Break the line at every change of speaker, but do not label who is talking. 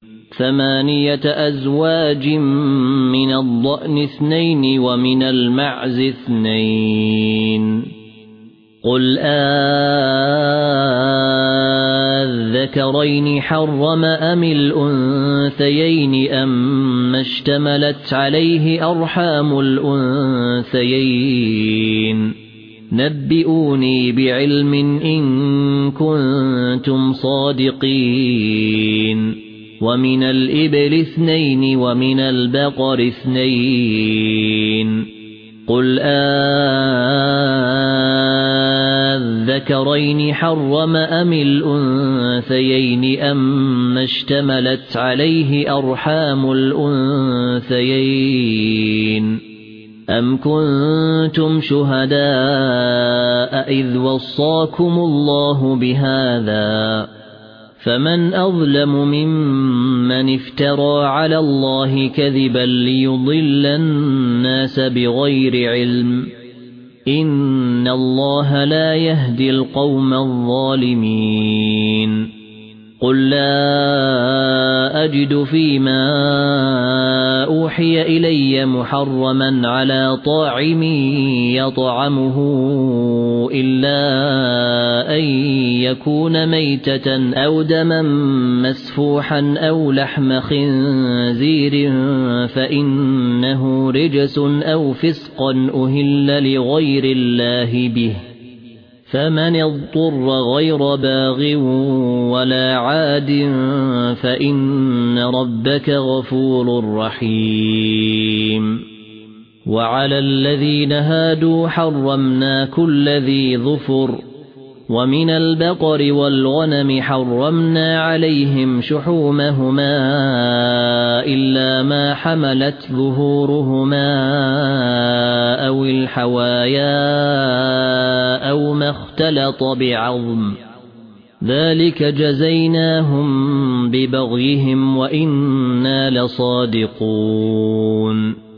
8 أزواج من الضأن 2 ومن المعز 2 قل أذكرين حرم أم الأنثيين أم اشتملت عليه أرحام الأنثيين نبئوني بعلم إن كنتم صادقين ومن الإبل 2 ومن البقر 2 قل أذكرين حرم أم الأنثيين أم اشتملت عليه أرحام الأنثيين أم كنتم شهداء إذ وصاكم الله بهذا فمن أظلم ممن افترى على الله كذبا ليضل الناس بغير علم إن الله لا يهدي القوم الظالمين قل لا أجد فيما أوحي إلي محرما على طاعم يطعمه إلا أن يكون ميتة أو دما مسفوحا أو لحم خنزير فإنه رجس أو فسقا أهل لغير الله به فمن اضطر غير باغ ولا عاد فإن ربك غفور رحيم وعلى الذين هادوا حرمنا كل ذي ظفر ومن البقر والغنم حرمنا عليهم شحومهما إلا ما حملت ظهورهما أو الحوايا أو ما اختلط بعظم ذلك جزيناهم ببغيهم وإنا لصادقون